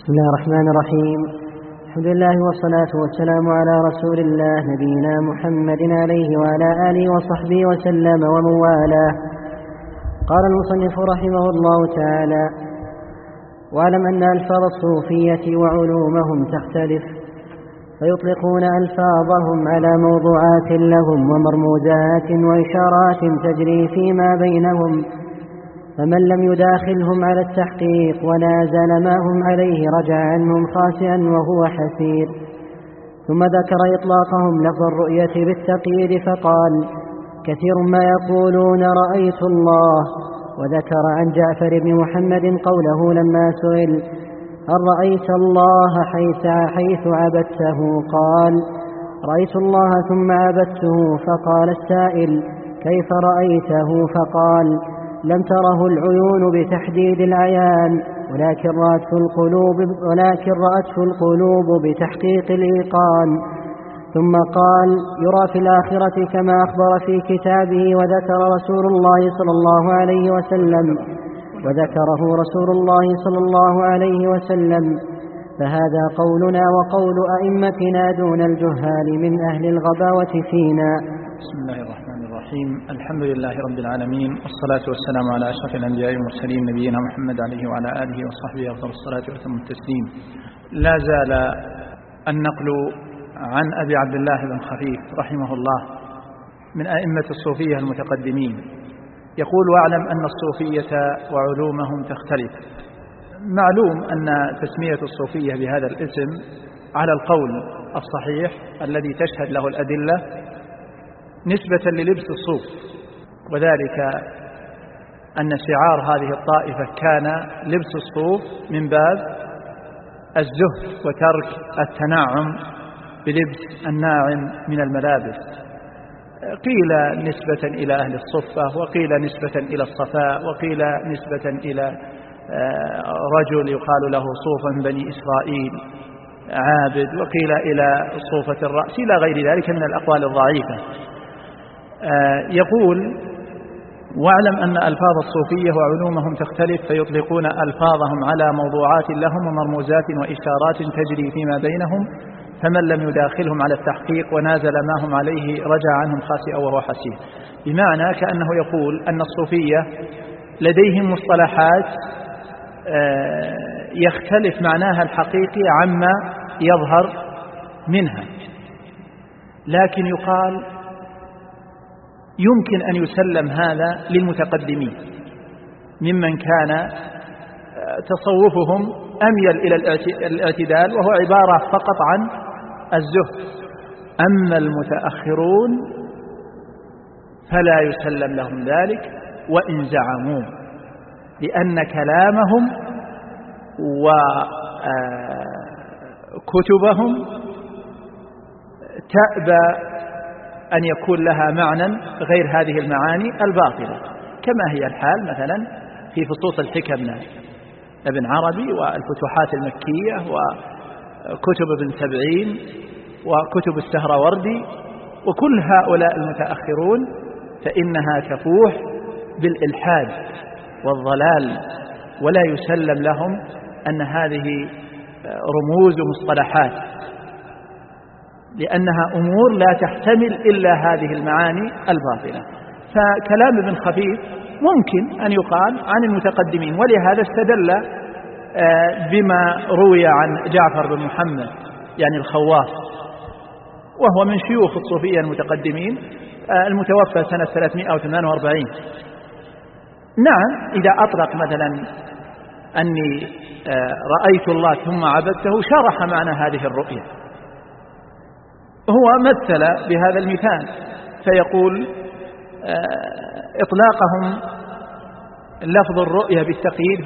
بسم الله الرحمن الرحيم. الحمد لله والصلاة والسلام على رسول الله نبينا محمد عليه وعلى آله وصحبه وسلم ومن والاه. قال المصنف رحمه الله تعالى: واعلم أن ألفاظ الصوفية وعلومهم تختلف، فيطلقون ألفاظهم على موضوعات لهم ومرموزات وإشارات تجري فيما بينهم، فمن لم يداخلهم على التحقيق ونازل ما هم عليه رجع عنهم خاسئا وهو حسير. ثم ذكر إطلاقهم لفظ الرؤية بالتقييد فقال: كثير ما يقولون رأيت الله. وذكر عن جعفر بن محمد قوله لما سئل: هل رأيت الله حيث عبدته؟ قال: رأيت الله ثم عبدته. فقال السائل: كيف رأيته؟ فقال: لم تره العيون بتحديد العيان، ولكن رأته القلوب بتحقيق الإيقان. ثم قال: يرى في الآخرة كما أخبر في كتابه، وذكره رسول الله صلى الله عليه وسلم. فهذا قولنا وقول أئمتنا دون الجهال من أهل الغباوة فينا. بسم الله الرحمن الرحيم. الحمد لله رب العالمين، والصلاة والسلام على أشرف الأنبياء والمرسلين نبينا محمد عليه وعلى آله وصحبه أفضل الصلاة وأتم التسليم. لا زال النقل عن أبي عبد الله بن خفيف رحمه الله من أئمة الصوفية المتقدمين يقول: واعلم أن الصوفية وعلومهم تختلف. معلوم أن تسمية الصوفية بهذا الاسم على القول الصحيح الذي تشهد له الأدلة نسبة للبس الصوف، وذلك أن شعار هذه الطائفة كان لبس الصوف من باب الزهد وترك التناعم بلبس الناعم من الملابس. قيل نسبة إلى أهل الصفة، وقيل نسبة إلى الصفاء، وقيل نسبة إلى رجل يقال له صوفا بني إسرائيل عابد، وقيل إلى صوفة الرأس، إلى غير ذلك من الأقوال الضعيفة. يقول: واعلم أن ألفاظ الصوفية وعلومهم تختلف، فيطلقون ألفاظهم على موضوعات لهم ومرموزات وإشارات تجري فيما بينهم، فمن لم يداخلهم على التحقيق ونازل ما هم عليه رجع عنهم خاسئا وهو حسير. بمعنى كأنه يقول أن الصوفية لديهم مصطلحات يختلف معناها الحقيقي عما يظهر منها، لكن يقال يمكن أن يسلم هذا للمتقدمين ممن كان تصوفهم أميل إلى الاعتدال، وهو عبارة فقط عن الزهد. أما المتأخرون فلا يسلم لهم ذلك وإن زعموا، لأن كلامهم وكتبهم تأبى أن يكون لها معنى غير هذه المعاني الباطلة، كما هي الحال مثلا في فصوص الحكم ابن عربي والفتوحات المكية وكتب ابن سبعين وكتب السهروردي، وكل هؤلاء المتأخرون فإنها تفوح بالإلحاد والضلال، ولا يسلم لهم أن هذه رموز ومصطلحات، لأنها أمور لا تحتمل إلا هذه المعاني الباطلة. فكلام ابن خفيف ممكن أن يقال عن المتقدمين، ولهذا استدل بما روي عن جعفر بن محمد يعني الخواص، وهو من شيوخ الصوفية المتقدمين، المتوفى سنة 348. نعم، إذا أطلق مثلا أني رأيت الله ثم عبدته شرح معنى هذه الرؤية. هو مثل بهذا المثال فيقول: إطلاقهم لفظ الرؤية بالتقييد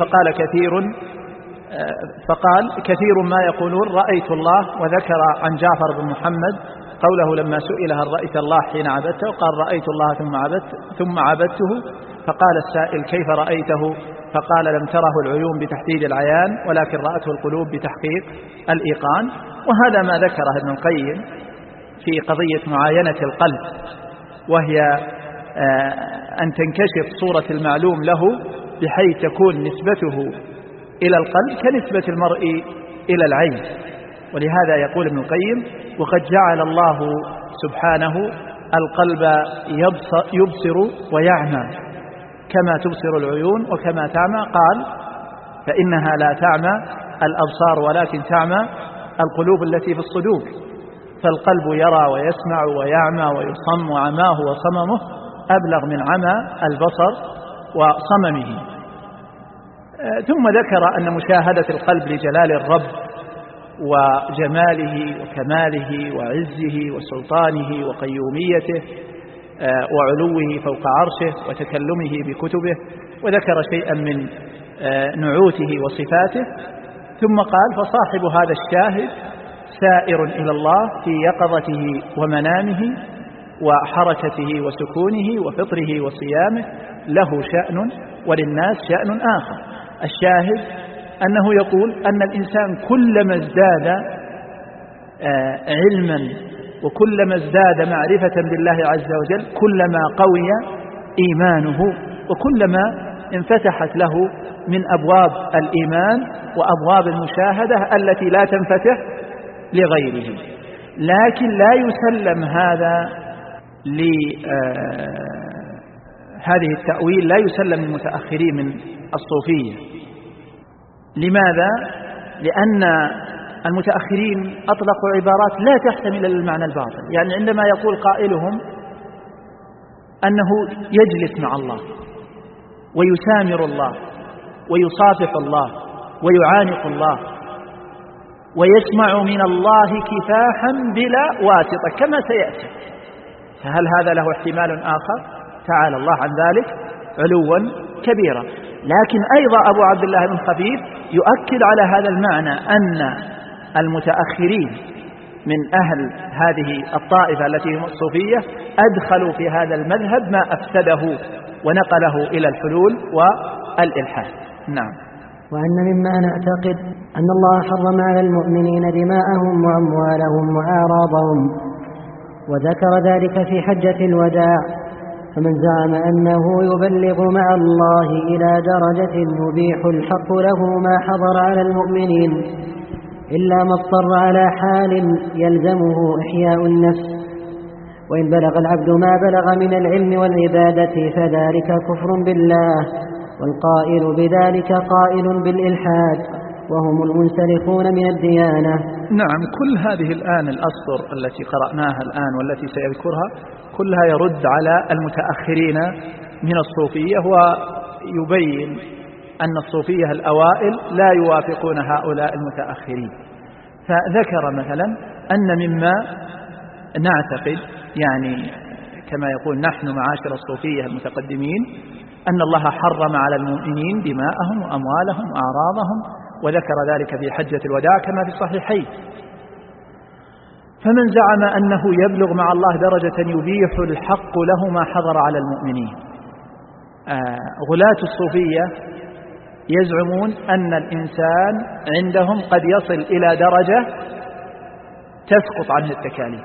فقال كثير ما يقولون رأيت الله. وذكر عن جعفر بن محمد قوله لما سئل هل رأيت الله حين عبدته؟ قال: رأيت الله ثم عبدته. فقال السائل: كيف رأيته؟ فقال: لم تره العيون بتحديد العيان، ولكن رأته القلوب بتحقيق الإيقان. وهذا ما ذكره ابن القيم في قضية معاينة القلب، وهي أن تنكشف صورة المعلوم له بحيث تكون نسبته إلى القلب كنسبة المرء إلى العين. ولهذا يقول ابن القيم: وقد جعل الله سبحانه القلب يبصر ويعمى كما تبصر العيون وكما تعمى، قال: فإنها لا تعمى الأبصار ولكن تعمى القلوب التي في الصدور. فالقلب يرى ويسمع ويعمى ويصم، وعماه وصممه أبلغ من عمى البصر وصممه. ثم ذكر أن مشاهدة القلب لجلال الرب وجماله وكماله وعزه وسلطانه وقيوميته وعلوه فوق عرشه وتكلمه بكتبه، وذكر شيئا من نعوته وصفاته. ثم قال: فصاحب هذا الشاهد سائر إلى الله في يقظته ومنامه وحركته وسكونه وفطره وصيامه، له شأن وللناس شأن آخر. الشاهد أنه يقول أن الإنسان كلما ازداد علما وكلما ازداد معرفة بالله عز وجل كلما قوي إيمانه، وكلما انفتحت له من أبواب الإيمان وأبواب المشاهدة التي لا تنفتح لغيره. لكن لا يسلم هذا هذه التأويل، لا يسلم للمتأخرين من الصوفية. لماذا؟ لأن المتأخرين أطلقوا عبارات لا تحتمل المعنى الباطل. يعني عندما يقول قائلهم أنه يجلس مع الله ويسامر الله ويصافح الله ويعانق الله ويسمع من الله كفاحا بلا واسطة كما سيأتي، فهل هذا له احتمال آخر؟ تعالى الله عن ذلك علوا كبيرا. لكن أيضا أبو عبد الله بن خفيف يؤكد على هذا المعنى أن المتأخرين من أهل هذه الطائفة التي هم الصوفية أدخلوا في هذا المذهب ما أفسده ونقله إلى الحلول والإلحاد. نعم. وأن مما نعتقد أن الله حرم على المؤمنين دماءهم وأموالهم وأعراضهم، وذكر ذلك في حجة الوداع. فمن زعم أنه يبلغ مع الله إلى درجة يبيح الحق له ما حضر على المؤمنين إلا ما اضطر على حال يلزمه إحياء النفس، وإن بلغ العبد ما بلغ من العلم والعبادة فذلك كفر بالله، والقائل بذلك قائل بالإلحاد وهم المنسلخون من الديانة. نعم، كل هذه الآن الأسطر التي قرأناها الآن والتي سيذكرها كلها يرد على المتأخرين من الصوفية، ويبين أن الصوفية الأوائل لا يوافقون هؤلاء المتأخرين. فذكر مثلا أن مما نعتقد، يعني كما يقول نحن معاشر الصوفية المتقدمين، أن الله حرم على المؤمنين دماءهم وأموالهم وأعراضهم، وذكر ذلك في حجة الوداع كما في الصحيحين. فمن زعم أنه يبلغ مع الله درجة يبيح الحق له ما حضر على المؤمنين، غلاة الصوفية يزعمون أن الإنسان عندهم قد يصل إلى درجة تسقط عنه التكاليف.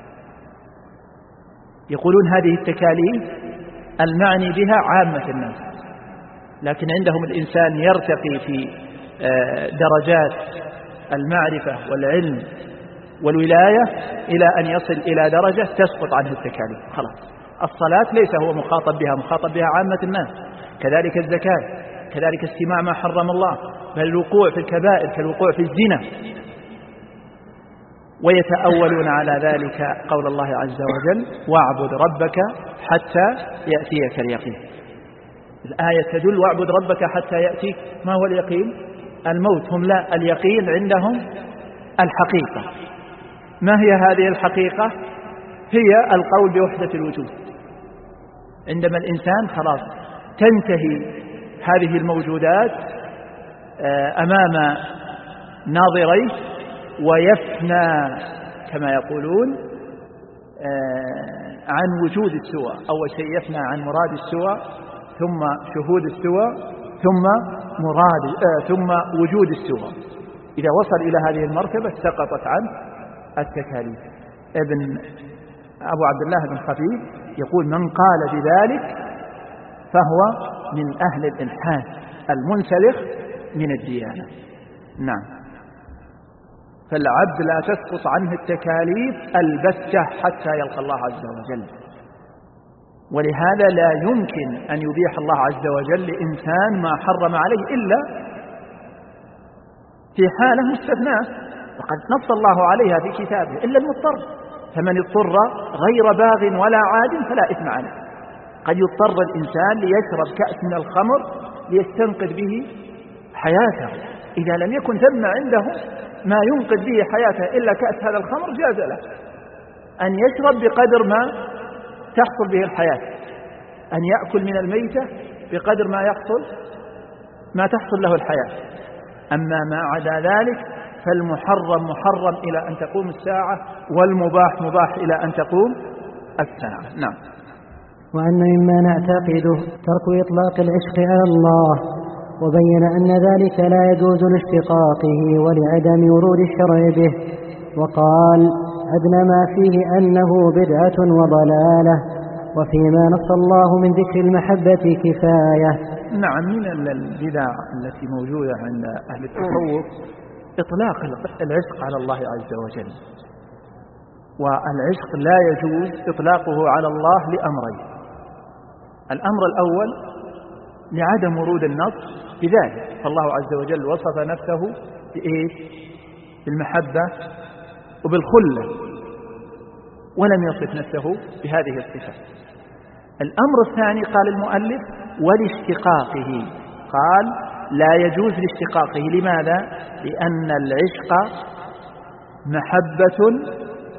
يقولون هذه التكاليف المعني بها عامة الناس، لكن عندهم الإنسان يرتقي في درجات المعرفة والعلم والولاية إلى أن يصل إلى درجة تسقط عنه التكاليف. خلاص، الصلاة ليس هو مخاطب بها، مخاطب بها عامة الناس، كذلك الزكاة، كذلك استماع ما حرم الله، بل الوقوع في الكبائر كالوقوع في الزنا. ويتأولون على ذلك قول الله عز وجل: واعبد ربك حتى يأتيك اليقين. الآية تدل واعبد ربك حتى يأتيك. ما هو اليقين؟ الموت. هم لا، اليقين عندهم الحقيقة. ما هي هذه الحقيقة؟ هي القول بوحدة الوجود. عندما الإنسان خلاص تنتهي هذه الموجودات أمام ناظريه ويفنى كما يقولون عن وجود السوى. أول شيء يفنى عن مراد السوى، ثم شهود السوى، ثم وجود السوى. إذا وصل إلى هذه المرتبة سقطت عنه التكاليف. أبو عبد الله بن خفيف يقول: من قال بذلك فهو من أهل الإلحاد المنسلخ من الديانة. نعم. فالعبد لا تسقط عنه التكاليف البتة حتى يلقى الله عز وجل. ولهذا لا يمكن أن يبيح الله عز وجل لإنسان ما حرم عليه إلا في حالة مستثناة، وقد نص الله عليها في كتابه: إلا المضطر، فمن اضطر غير باغ ولا عاد فلا إثم عليه. قد يضطر الإنسان ليشرب كأس من الخمر ليستنقذ به حياته، إذا لم يكن ثم عنده ما ينقذ به حياته إلا كأس هذا الخمر جاز له أن يشرب بقدر ما تحصل به الحياة، أن يأكل من الميتة بقدر ما تحصل له الحياة. أما ما عدا ذلك فالمحرم محرم إلى أن تقوم الساعة، والمباح مباح إلى أن تقوم الساعة. نعم. وأن مما نعتقده ترك إطلاق العشق على الله، وبين أن ذلك لا يجوز لاشتقاقه ولعدم ورود الشرع به، وقال: أدنى ما فيه أنه بدعة وضلالة، وفيما نص الله من ذكر المحبة كفاية. نعم، من البدع التي موجودة عند أهل التصوف إطلاق العشق على الله عز وجل، والعشق لا يجوز إطلاقه على الله لأمرين: الأمر الأول لعدم ورود النص بذلك، فالله عز وجل وصف نفسه بالمحبة وبالخلة، ولم يصف نفسه بهذه الصفة. الأمر الثاني قال المؤلف: ولاشتقاقه، قال لا يجوز لاشتقاقه. لماذا؟ لأن العشق محبة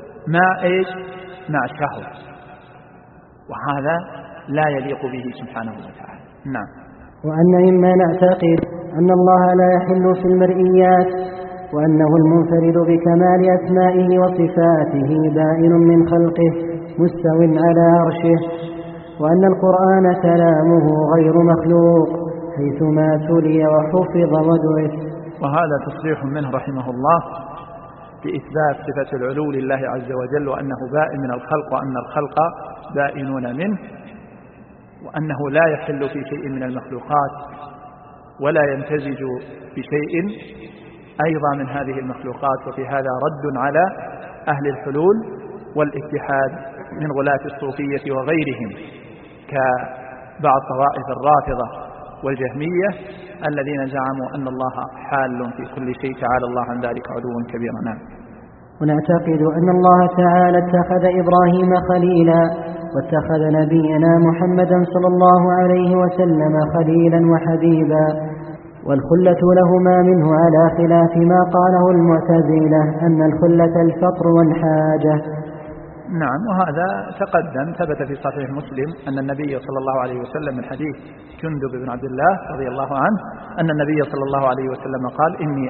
مع شهوة، وهذا لا يليق به سبحانه وتعالى. نعم. وأن مما نعتقد أن الله لا يحل في المرئيات، وأنه المنفرد بكمال أسمائه وصفاته بائن من خلقه مستو على عرشه، وأن القرآن كلامه غير مخلوق حيثما تلي وحفظ ودرس. وهذا تصريح منه رحمه الله بإثبات صفة العلو لله عز وجل، وأنه بائن من الخلق، وأن الخلق بائنون منه، وأنه لا يحل في شيء من المخلوقات ولا يمتزج بشيء أيضا من هذه المخلوقات. وفي هذا رد على أهل الحلول والاتحاد من غلاة الصوفية وغيرهم، كبعض طوائف الرافضة والجهمية الذين زعموا أن الله حال في كل شيء، تعالى الله عن ذلك علوا كبيرا. نعم. ونعتقد أن الله تعالى اتخذ إبراهيم خليلا، واتخذ نبينا محمدا صلى الله عليه وسلم خليلا وحبيبا، والخلة لهما منه على خلاف ما قاله المعتزلة أن الخلة الفقر والحاجة. نعم، وهذا تقدم ثبت في صحيح مسلم أن النبي صلى الله عليه وسلم من حديث جندب بن عبد الله رضي الله عنه أن النبي صلى الله عليه وسلم قال: إني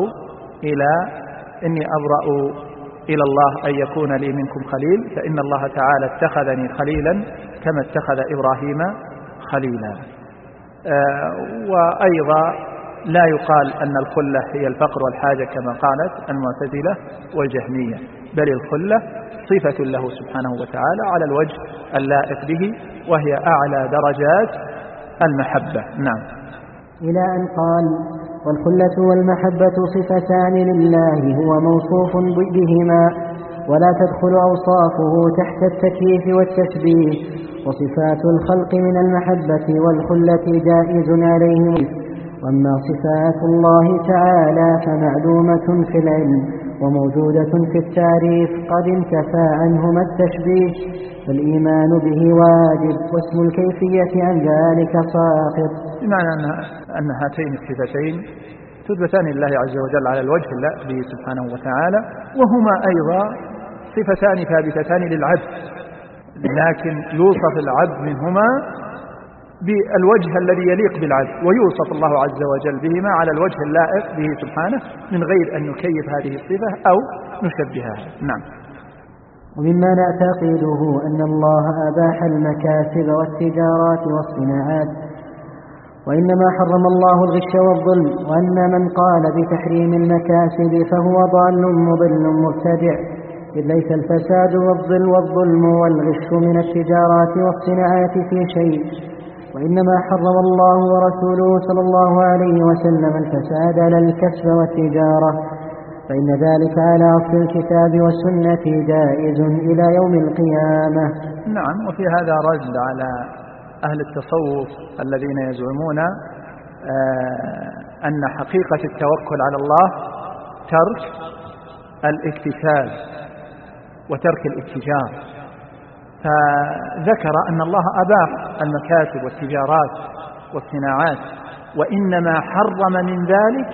أبرأ إلى الله أن يكون لي منكم خليل، فإن الله تعالى اتخذني خليلا كما اتخذ إبراهيم خليلا. وأيضا لا يقال أن الخلة هي الفقر والحاجة كما قالت المعتزلة والجهمية، بل الخلة صفة له سبحانه وتعالى على الوجه اللائق به، وهي أعلى درجات المحبة. نعم. إلى أن قال: والخلة والمحبة صفتان لله هو موصوف بهما، ولا تدخل أوصافه تحت التكييف والتشبيه، وصفات الخلق من المحبة والخلة جائز عليهم، وأما صفات الله تعالى فمعلومة في العلم وموجودة في التعريف قد انتفى عنهما التشبيه، فالإيمان به واجب، واسم الكيفية عن ذلك ساقط. بمعنى أن هاتين الصفتين تثبتان لله عز وجل على الوجه اللائق به سبحانه وتعالى، وهما أيضا صفتان ثابتتان للعبد، لكن يوصف العبد منهما بالوجه الذي يليق بالعبد، ويوصف الله عز وجل بهما على الوجه اللائق به سبحانه من غير أن نكيف هذه الصفة أو نشبهها. نعم. ومما نعتقده أن الله أباح المكاسب والتجارات والصناعات، وإنما حرم الله الغش والظلم، وأن من قال بتحريم المكاسب فهو ضال مضل مبتدع، إذ ليس الفساد والظلم والغش من التجارات والصناعات في شيء، وإنما حرم الله ورسوله صلى الله عليه وسلم الفساد لا الكسب والتجارة، فإن ذلك على أصل الكتاب والسنة جائز إلى يوم القيامة. نعم. وفي هذا رد على أهل التصوف الذين يزعمون أن حقيقة التوكل على الله ترك الاكتساب وترك الاتجار، فذكر أن الله أباح المكاسب والتجارات والصناعات، وإنما حرم من ذلك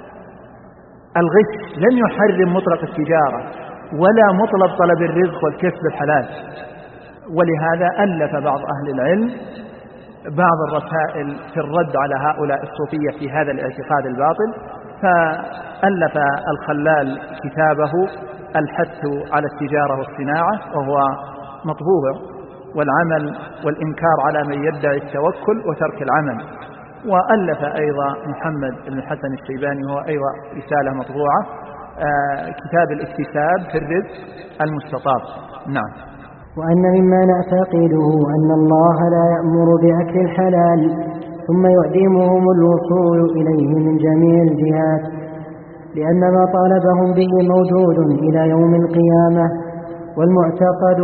الغش، لم يحرم مطلق التجارة ولا مطلق طلب الرزق والكسب الحلال. ولهذا ألف بعض أهل العلم بعض الرسائل في الرد على هؤلاء الصوفية في هذا الاعتقاد الباطل، فألف الخلال كتابه الحث على التجارة والصناعة، وهو مطبوع، والعمل والإنكار على من يدعي التوكل وترك العمل. وألف أيضا محمد بن الحسن الشيباني وهو أيضا رسالة مطبوعة كتاب الاكتساب في الرزق المستطاب. نعم. وأن مما نعتقده أن الله لا يأمر بأكل الحلال ثم يعدمهم الوصول إليه من جميع الجهات، لأن ما طالبهم به موجود إلى يوم القيامة، والمعتقد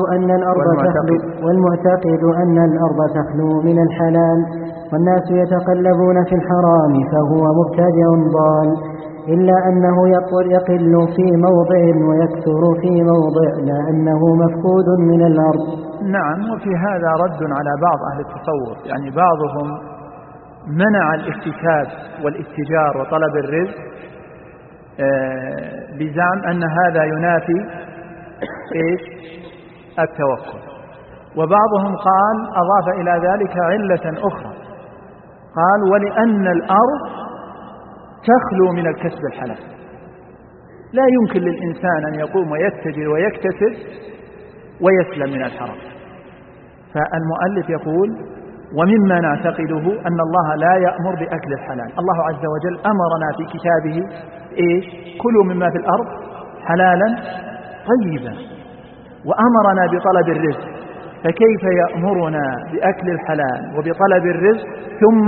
أن الأرض تخلو من الحلال والناس يتقلبون في الحرام فهو مبتدع ضال، إلا أنه يقل في موضع ويكثر في موضع، لا أنه مفقود من الأرض. نعم. وفي هذا رد على بعض أهل التصوف، يعني بعضهم منع الاكتساب والاتجار وطلب الرزق بزعم أن هذا ينافي التوكل، وبعضهم قال أضاف إلى ذلك علة أخرى، قال ولأن الأرض تخلو من الكسب الحلال، لا يمكن للإنسان أن يقوم ويتجر ويكتسب ويسلم من الحرام. فالمؤلف يقول ومما نعتقده أن الله لا يأمر بأكل الحلال. الله عز وجل أمرنا في كتابه كلوا مما في الأرض حلالا طيبا، وأمرنا بطلب الرزق، فكيف يأمرنا بأكل الحلال وبطلب الرزق ثم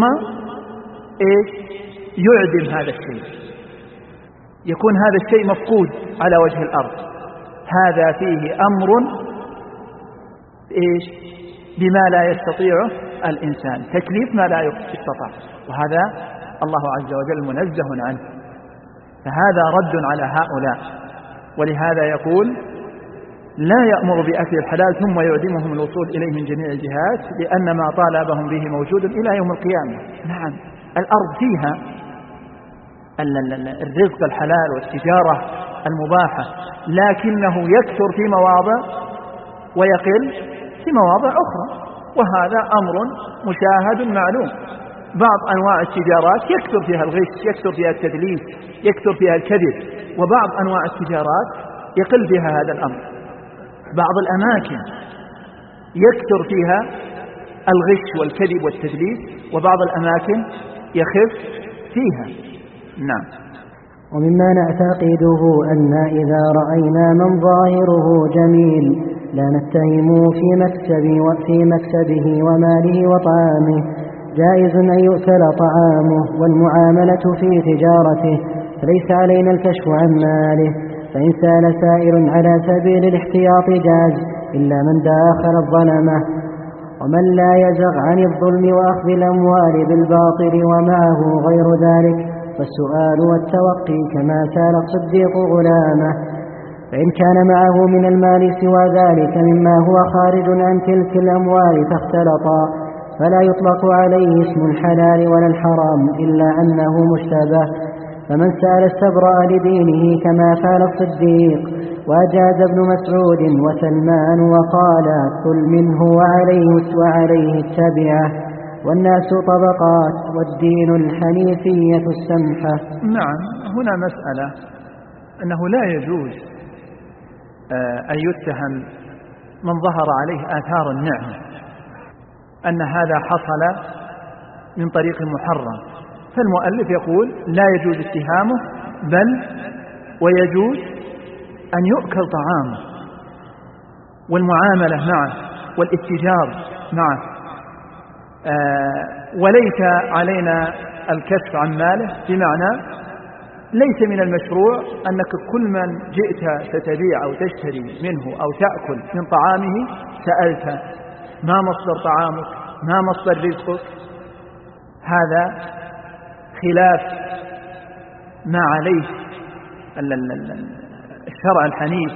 يعدم هذا الشيء، يكون هذا الشيء مفقود على وجه الأرض؟ هذا فيه أمر بما لا يستطيعه الإنسان، تكليف ما لا يستطاع، وهذا الله عز وجل منزه عنه. فهذا رد على هؤلاء، ولهذا يقول لا يأمر بأكل الحلال ثم يعدمهم الوصول إليه من جميع الجهات، لأن ما طالبهم به موجود إلى يوم القيامة. نعم، الأرض فيها الرزق الحلال والتجارة المباحة، لكنه يكثر في مواضع ويقل في مواضع أخرى، وهذا أمر مشاهد معلوم. بعض أنواع التجارات يكثر فيها الغش، يكثر فيها التدليس، يكثر فيها الكذب، وبعض أنواع التجارات يقل فيها هذا الأمر. بعض الأماكن يكثر فيها الغش والكذب والتدليس، وبعض الأماكن يخف فيها. نعم. ومما نعتقده أن إذا رأينا من ظاهره جميل لا نتهم في مكسبه وماله وطعامه، جائز أن يؤكل طعامه والمعاملة في تجارته، فليس علينا الكشف عن ماله، فإن سأل سائل على سبيل الاحتياط جاز، إلا من داخل الظلمة، ومن لا يزغ عن الظلم وأخذ الأموال بالباطل ومعه غير ذلك، فالسؤال والتوقي كما سال الصديق غلامه. فإن كان معه من المال سوى ذلك مما هو خارج عن تلك الأموال فاختلطا، فلا يطلق عليه اسم الحلال ولا الحرام إلا أنه مشتبه. فمن سأل استبرأ لدينه كما فعل الصديق، وأجاز ابن مسعود وسلمان وقال كل منه وعليه التبعة، والناس طبقات والدين الحنيفية السمحة. نعم. هنا مسألة أنه لا يجوز أن يتهم من ظهر عليه آثار النعمة أن هذا حصل من طريق محرم، فالمؤلف يقول لا يجوز اتهامه، بل ويجوز أن يؤكل طعامه والمعاملة معه والاتجار معه، وليس علينا الكشف عن ماله، بمعنى ليس من المشروع أنك كل من جئت ستبيع أو تشتري منه أو تأكل من طعامه سألت ما مصدر طعامك، ما مصدر رزقك. هذا خلاف ما عليه الشرع الحنيف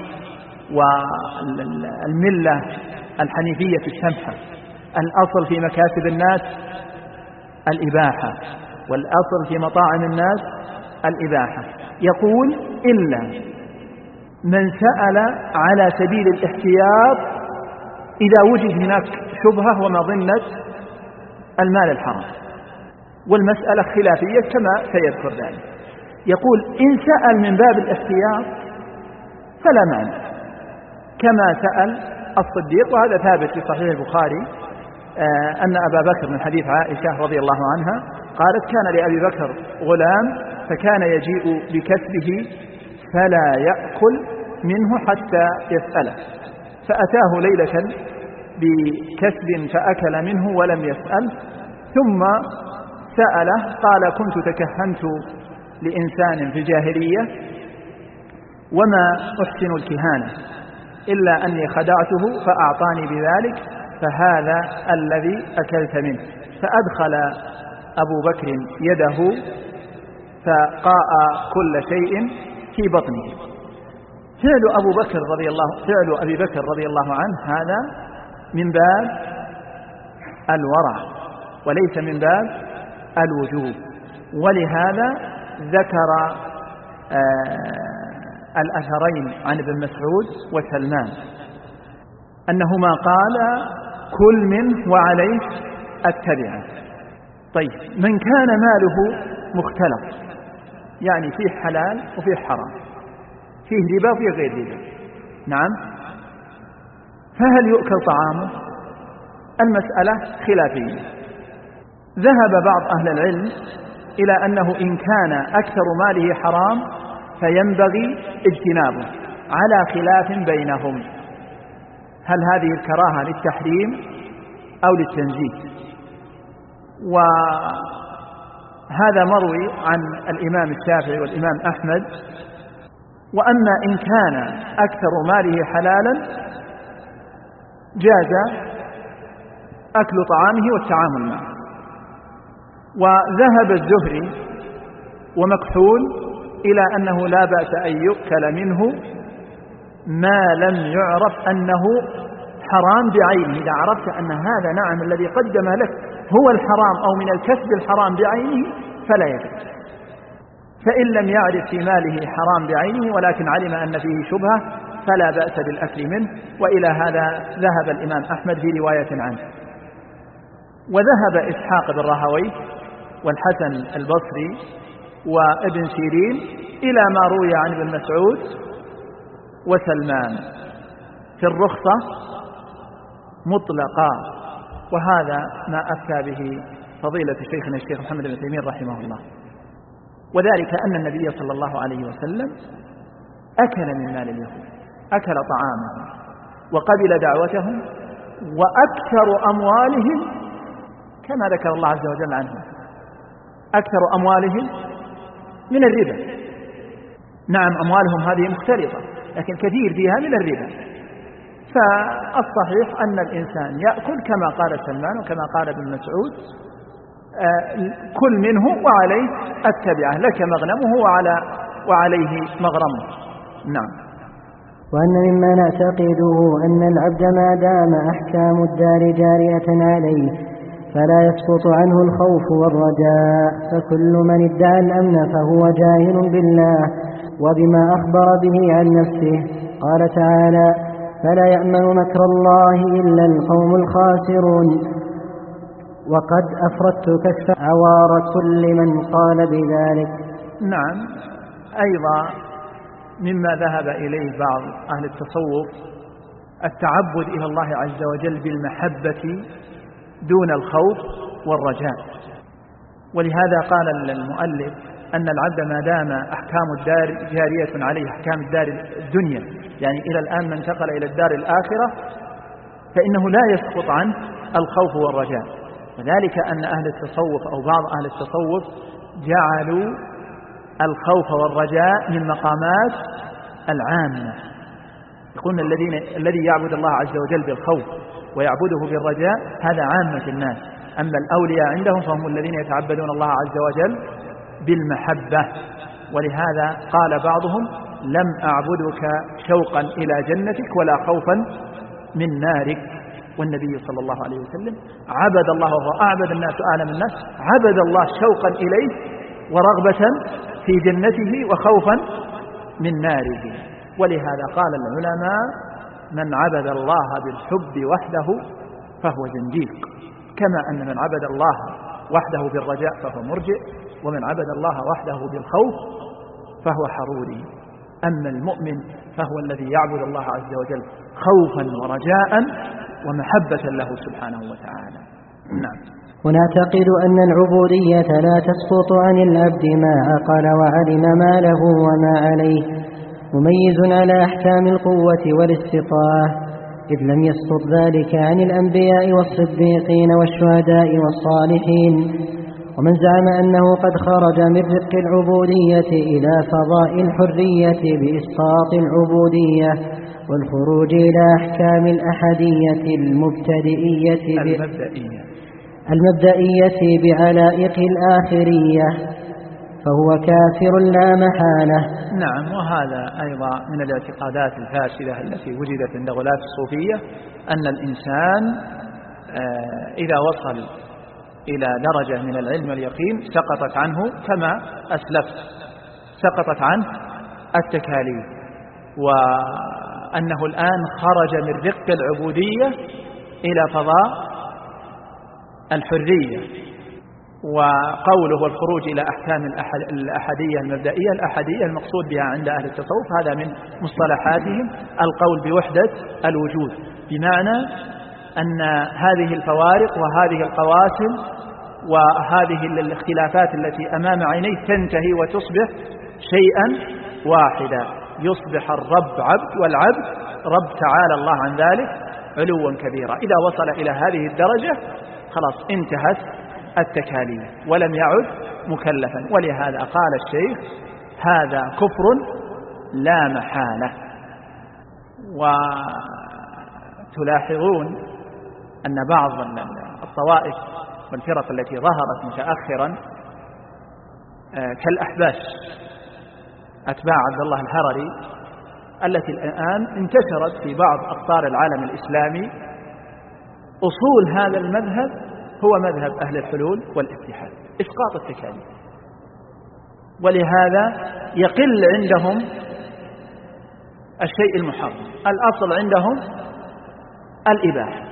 والملة الحنيفية السمحة. الأصل في مكاسب الناس الإباحة، والأصل في مطاعم الناس الإباحة. يقول إلا من سأل على سبيل الاحتياط إذا وجد هناك شبهة ومظنة المال الحرام، والمسألة خلافية كما سيذكر ذلك. يقول إن سأل من باب الاحتياط فلا مانع كما سأل الصديق، وهذا ثابت في صحيح البخاري أن أبا بكر من حديث عائشة رضي الله عنها قالت كان لأبي بكر غلام فكان يجيء بكسبه فلا يأكل منه حتى يسأله، فأتاه ليلة بكسب فأكل منه ولم يسأل، ثم سأله قال كنت تكهنت لإنسان في الجاهلية وما أحسن الكهانة إلا أني خدعته فأعطاني بذلك، فهذا الذي أكلت منه. فأدخل أبو بكر يده فقاء كل شيء في بطنه. فعل أبي بكر رضي الله عنه هذا من باب الورع وليس من باب الوجوب، ولهذا ذكر الأثرين عن ابن مسعود وسلمان أنهما قال كل منه وعليه التبعة. طيب من كان ماله مختلط، يعني فيه حلال وفيه حرام، فيه ربا وفيه غير ربا، نعم، فهل يؤكل طعامه؟ المسألة خلافية. ذهب بعض أهل العلم إلى أنه إن كان أكثر ماله حرام فينبغي اجتنابه، على خلاف بينهم هل هذه الكراهة للتحريم أو للتنزيه. وهذا مروي عن الإمام الشافعي والإمام أحمد. وأما إن كان أكثر ماله حلالا جاز أكل طعامه والتعامل معه. وذهب الزهري ومكحول إلى أنه لا بأس أن يؤكل منه ما لم يعرف أنه حرام بعينه. إذا عرفت أن هذا نعم الذي قدم لك هو الحرام أو من الكسب الحرام بعينه فلا يجوز. فإن لم يعرف في ماله حرام بعينه ولكن علم أن فيه شبهة فلا بأس بالأكل منه. وإلى هذا ذهب الإمام أحمد في رواية عنه. وذهب إسحاق بن راهويه والحسن البصري وابن سيرين إلى ما روي عن ابن مسعود وسلمان في الرخصة مطلقا، وهذا ما أفتى به فضيلة شيخنا الشيخ محمد بن تيمية رحمه الله. وذلك أن النبي صلى الله عليه وسلم أكل من مال اليهود، أكل طعامهم وقبل دعوتهم، وأكثر أموالهم كما ذكر الله عز وجل عنهم أكثر أموالهم من الربا. نعم أموالهم هذه مختلطة لكن كثير فيها من الربا. فالصحيح أن الإنسان يأكل كما قال سلمان وكما قال ابن مسعود كل منه وعليه التبعة، لك مغنمه وعليه مغرمه. نعم. وأن مما نعتقده أن العبد ما دام أحكام الدار جارية عليه فلا يسقط عنه الخوف والرجاء، فكل من ادعى الأمن فهو جاهل بالله وبما أخبر به عن نفسه. قال تعالى فلا يأمن مكر الله إلا القوم الخاسرون. وقد أفردت كشف عوار كل من قال بذلك. نعم. أيضا مما ذهب إليه بعض أهل التصوف التعبد إلى الله عز وجل بالمحبة دون الخوف والرجاء. ولهذا قال المؤلف أن العبد ما دام أحكام الدار جارية عليه، أحكام الدار الدنيا يعني إلى الآن من انتقل إلى الدار الآخرة فإنه لا يسقط عنه الخوف والرجاء. وذلك أن أهل التصوف أو بعض أهل التصوف جعلوا الخوف والرجاء من مقامات العامة. يقولون الذي يعبد الله عز وجل بالخوف ويعبده بالرجاء هذا عامة الناس، أما الأولياء عندهم فهم الذين يتعبدون الله عز وجل بالمحبة. ولهذا قال بعضهم: لم أعبدك شوقا إلى جنتك ولا خوفا من نارك. والنبي صلى الله عليه وسلم عبد الله وهو أعبد الناس وأعلم الناس، عبد الله شوقا إليه ورغبة في جنته وخوفا من ناره. ولهذا قال العلماء: من عبد الله بالحب وحده فهو زنديق، كما أن من عبد الله وحده بالرجاء فهو مرجئ، ومن عبد الله وحده بالخوف فهو حروري. أما المؤمن فهو الذي يعبد الله عز وجل خوفا ورجاء ومحبة له سبحانه وتعالى. نعم. ونعتقد أن العبودية لا تسقط عن العبد ما عقل وعلم ما له وما عليه، مميز على أحكام القوة والاستطاعة، إذ لم يسقط ذلك عن الأنبياء والصديقين والشهداء والصالحين. ومن زعم أنه قد خرج من رق العبودية إلى فضاء الحرية بإسقاط العبودية والخروج إلى أحكام الأحدية المبدئية بعلائق الآخرية فهو كافر لا محالة. نعم. وهذا أيضا من الاعتقادات الفاسدة التي وجدت عند غلاة الصوفية، أن الإنسان إذا وصل إلى درجة من العلم واليقين سقطت عنه كما أسلفت، سقطت عنه التكاليف، وأنه الآن خرج من رق العبودية إلى فضاء الحرية. وقوله الخروج إلى أحكام الأحدية المبدئية، الأحدية المقصود بها عند أهل التصوف هذا من مصطلحاتهم القول بوحدة الوجود، بمعنى أن هذه الفوارق وهذه القواسم وهذه الاختلافات التي أمام عينيه تنتهي وتصبح شيئا واحدا، يصبح الرب عبد والعبد رب، تعالى الله عن ذلك علوا كبيرا. إذا وصل إلى هذه الدرجة خلاص انتهت التكاليف ولم يعد مكلفا. ولهذا قال الشيخ: هذا كفر لا محالة. وتلاحظون أن بعض الطوائف والفرق التي ظهرت متأخرا كالأحباش أتباع عبد الله الهرري التي الآن انتشرت في بعض أقطار العالم الإسلامي، أصول هذا المذهب هو مذهب أهل الحلول والاتحاد، إسقاط التكاليف. ولهذا يقل عندهم الشيء المحرم، الأصل عندهم الإباحة.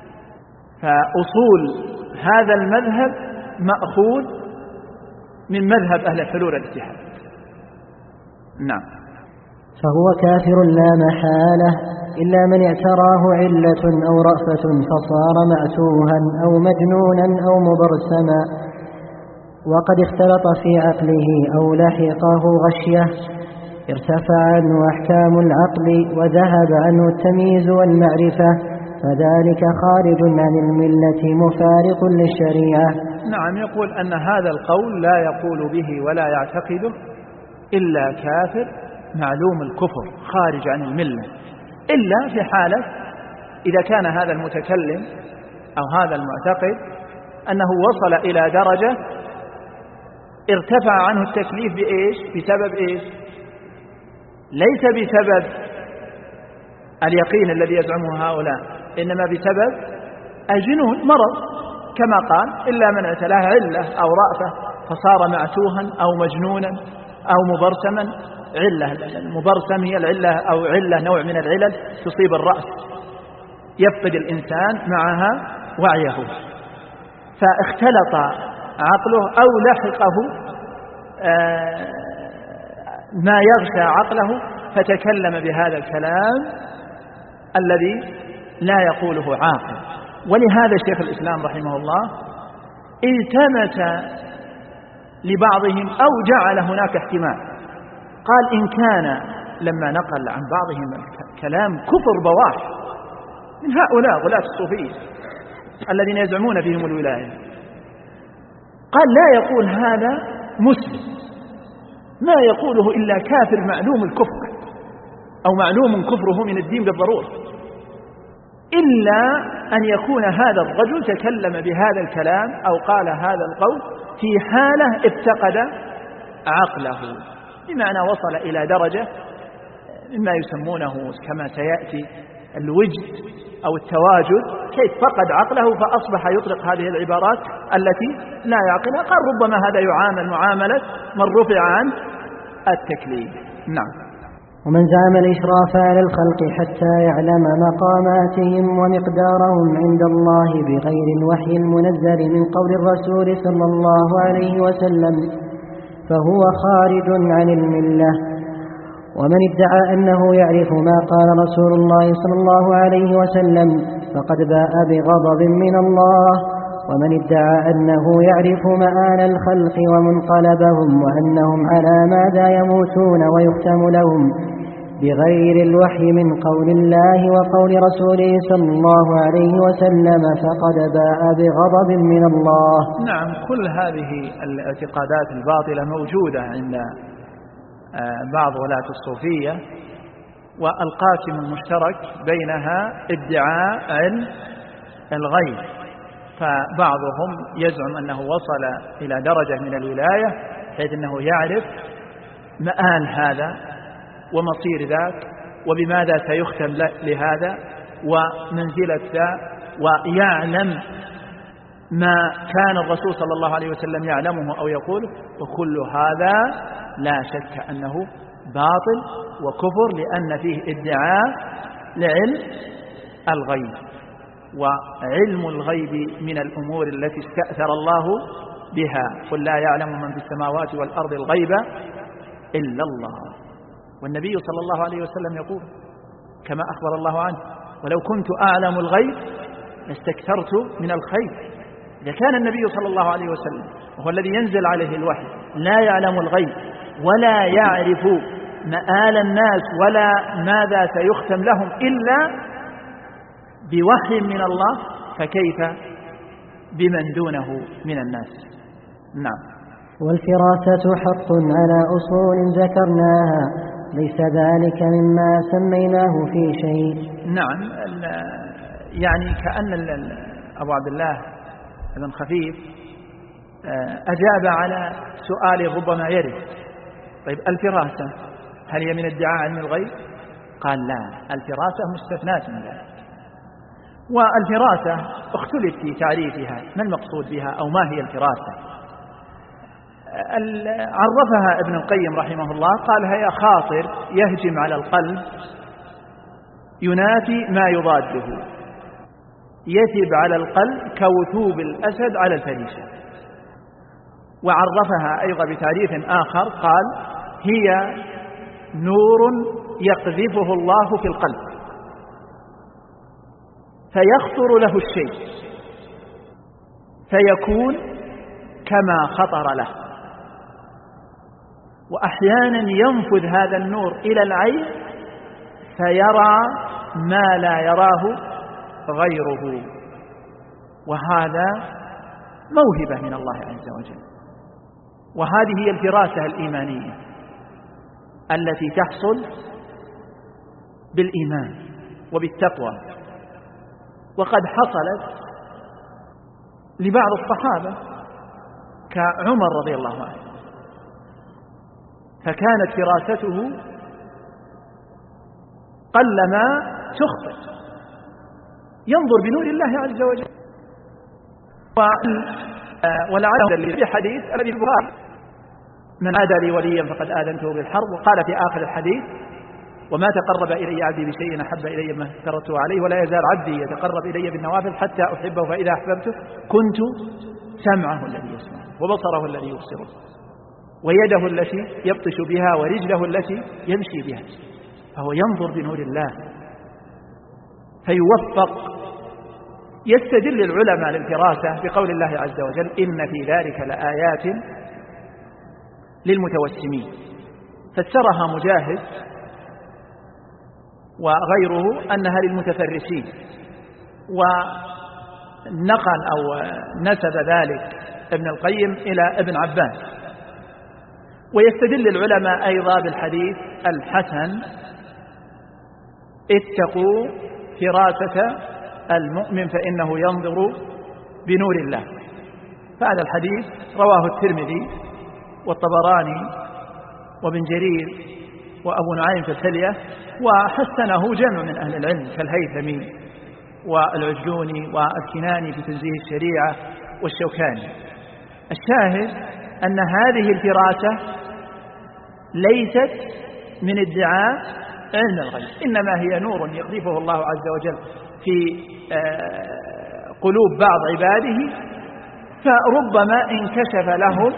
فأصول هذا المذهب مأخوذ من مذهب أهل الحلول والاتحاد. نعم. فهو كافر لا محالة، إلا من اعتراه علة أو رأفة فصار مأتوها أو مجنونا أو مبرسما، وقد اختلط في عقله أو لحقه غشية، ارتفع عنه أحكام العقل وذهب عنه التمييز والمعرفة، فذلك خارج عن الملة مفارق للشريعة. نعم. يقول أن هذا القول لا يقول به ولا يعتقده إلا كافر معلوم الكفر خارج عن الملة، إلا في حالة إذا كان هذا المتكلم أو هذا المعتقد أنه وصل إلى درجة ارتفع عنه التكليف بإيش؟ بسبب إيش؟ ليس بسبب اليقين الذي يزعمه هؤلاء، إنما بسبب الجنون، مرض، كما قال: إلا من اعتلاه علة أو رأفة فصار معتوها أو مجنونا أو مبرسما. علة، المبرسم هي العلة أو علة نوع من العلل تصيب الرأس يفقد الإنسان معها وعيه، فاختلط عقله أو لحقه ما يغشى عقله فتكلم بهذا الكلام الذي لا يقوله عاقل. ولهذا شيخ الإسلام رحمه الله التمس لبعضهم أو جعل هناك احتمال، قال: إن كان لما نقل عن بعضهم كلام كفر بواح من هؤلاء غلاة الصوفية الذين يزعمون بهم الولاية، قال: لا يقول هذا مسلم، ما يقوله إلا كافر معلوم الكفر أو معلوم كفره من الدين بالضرورة، إلا أن يكون هذا الرجل تكلم بهذا الكلام أو قال هذا القول في حالة افتقد عقله، بمعنى وصل إلى درجة مما يسمونه كما سيأتي الوجد أو التواجد، كيف فقد عقله فأصبح يطلق هذه العبارات التي لا يعقلها. قال ربما هذا يعامل معاملة من رفع عن التكليف. نعم. ومن زعم الإشراف على الخلق حتى يعلم مقاماتهم ومقدارهم عند الله بغير الوحي المنزل من قول الرسول صلى الله عليه وسلم فهو خارج عن الملة. ومن ادعى أنه يعرف ما قال رسول الله صلى الله عليه وسلم فقد باء بغضب من الله. ومن ادعى أنه يعرف مآل الخلق ومنقلبهم وأنهم على ماذا يموتون ويختم لهم بغير الوحي من قول الله وقول رسوله صلى الله عليه وسلم فقد باء بغضب من الله. نعم، كل هذه الاعتقادات الباطلة موجودة عند بعض ولاة الصوفية، والقاسم المشترك بينها ادعاء علم الغيب، فبعضهم يزعم أنه وصل إلى درجة من الولاية حيث أنه يعرف مآل هذا ومصير ذاك وبماذا سيختم لهذا ومنزلة ذا، ويعلم ما كان الرسول صلى الله عليه وسلم يعلمه أو يقوله، وكل هذا لا شك أنه باطل وكفر، لأن فيه ادعاء لعلم الغيب، وعلم الغيب من الأمور التي استأثر الله بها. قل لا يعلم من في السماوات والأرض الغيب إلا الله. والنبي صلى الله عليه وسلم يقول كما أخبر الله عنه ولو كنت أعلم الغيب لاستكثرت من الخير. إذا كان النبي صلى الله عليه وسلم وهو الذي ينزل عليه الوحي لا يعلم الغيب ولا يعرف مآل الناس ولا ماذا سيختم لهم إلا بوحي من الله، فكيف بمن دونه من الناس؟ نعم. والفراسة حق على أصول ذكرناها ليس ذلك مما سميناه في شيء. نعم، يعني كأن أبو عبد الله بن خفيف أجاب على سؤال ربما يرد. طيب الفراسة هل هي من ادعاء علم الغيب؟ قال لا، الفراسة مستثناة من ذلك. والفراسة اختلف في تعريفها، ما المقصود بها أو ما هي الفراسة؟ عرفها ابن القيم رحمه الله، قال هي خاطر يهجم على القلب ينافي ما يضاده، يثب على القلب كوثوب الأسد على الفريسة. وعرفها أيضا بتعريف آخر، قال هي نور يقذفه الله في القلب فيخطر له الشيء فيكون كما خطر له، وأحيانا ينفذ هذا النور إلى العين فيرى ما لا يراه غيره، وهذا موهبة من الله عز وجل. وهذه هي الفراسة الإيمانية التي تحصل بالإيمان وبالتقوى، وقد حصلت لبعض الصحابة كعمر رضي الله عنه، فكانت فراسته قلما تخطئ، ينظر بنور الله عز وجل. ولعل اللي في حديث الذي البخاري من عادى لي وليا فقد آذنته بالحرب، وقال في آخر الحديث وما تقرب إلي عبدي بشيء أحب إلي ما افترضته عليه ولا يزال عبدي يتقرب إلي بالنوافل حتى أحبه فإذا أحببته كنت سمعه الذي يسمع وبصره الذي يبصره ويده التي يبطش بها ورجله التي يمشي بها. فهو ينظر بنور الله فيوفق. يستدل العلماء للفراسة بقول الله عز وجل إن في ذلك لآيات للمتوسمين، فسرها مجاهد وغيره أنها للمتفرسين، ونقل أو نسب ذلك ابن القيم إلى ابن عباس، ويستدل العلماء أيضا بالحديث الحسن: اتقوا فراسة المؤمن فإنه ينظر بنور الله. فهذا الحديث رواه الترمذي والطبراني وابن جرير وأبو نعيم في الحلية، وحسنه جمع من أهل العلم كالهيثمي والعجلوني والكناني في تنزيه الشريعة والشوكاني. الشاهد أن هذه الفراسة ليست من ادعاء علم الغيب، إنما هي نور يقذفه الله عز وجل في قلوب بعض عباده، فربما انكشف لهم